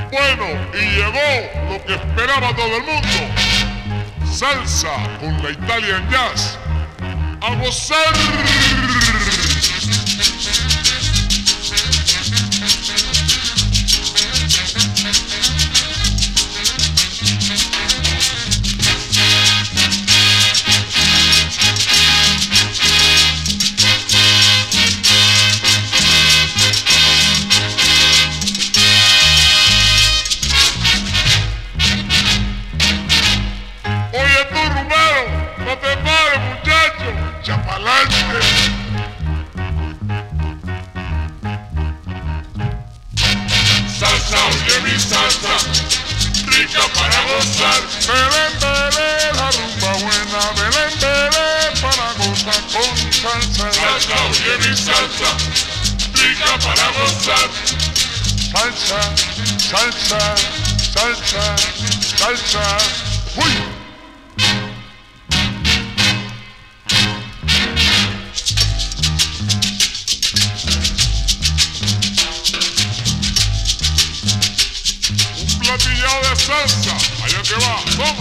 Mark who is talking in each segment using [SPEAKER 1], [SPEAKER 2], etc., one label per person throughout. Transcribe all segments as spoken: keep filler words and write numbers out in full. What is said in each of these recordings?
[SPEAKER 1] Bueno, y llegó lo que esperaba todo el mundo. Salsa con la Italian Jazz. ¡A gozar! No te pares, muchacho, chapalante. Salsa, oye mi salsa, rica para gozar. Belén, belén, la rumba buena. Belén, belén, para gozar con salsa. Salsa, oye mi salsa, rica para gozar. Salsa, salsa, salsa, salsa. ¡Uy! Platillado de salsa, allá que va, toma.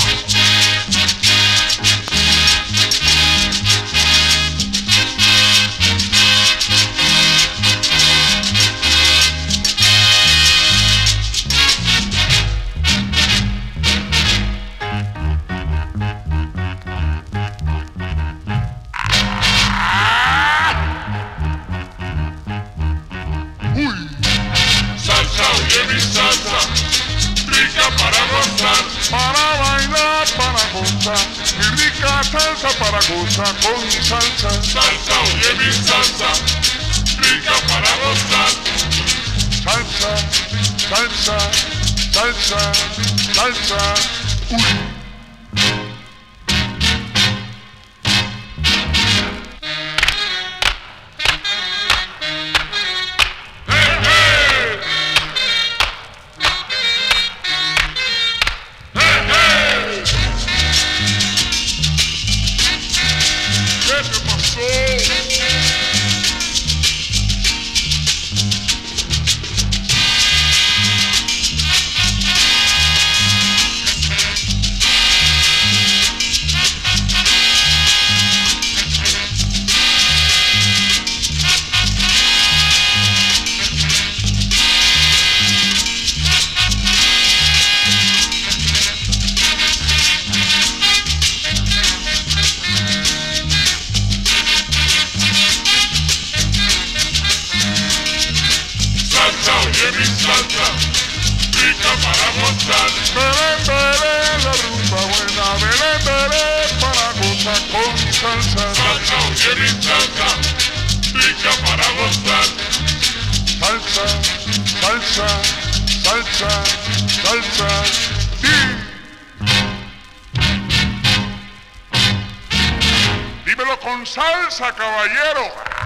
[SPEAKER 1] Uy, salsa, oye mi salsa, rica para gozar, para bailar, para gozar, mi rica salsa para gozar con salsa. Salsa, oye mi salsa, rica para gozar. Salsa, salsa, salsa, salsa, uy. ¿Qué te pasó? Oye mi salsa, rica para gozar. Belén, belén, la rumba buena. Belén, belén, para gozar con salsa. Salsa, oye mi salsa, rica para gozar. Salsa, salsa, salsa, salsa, sí. Dímelo con salsa, caballero.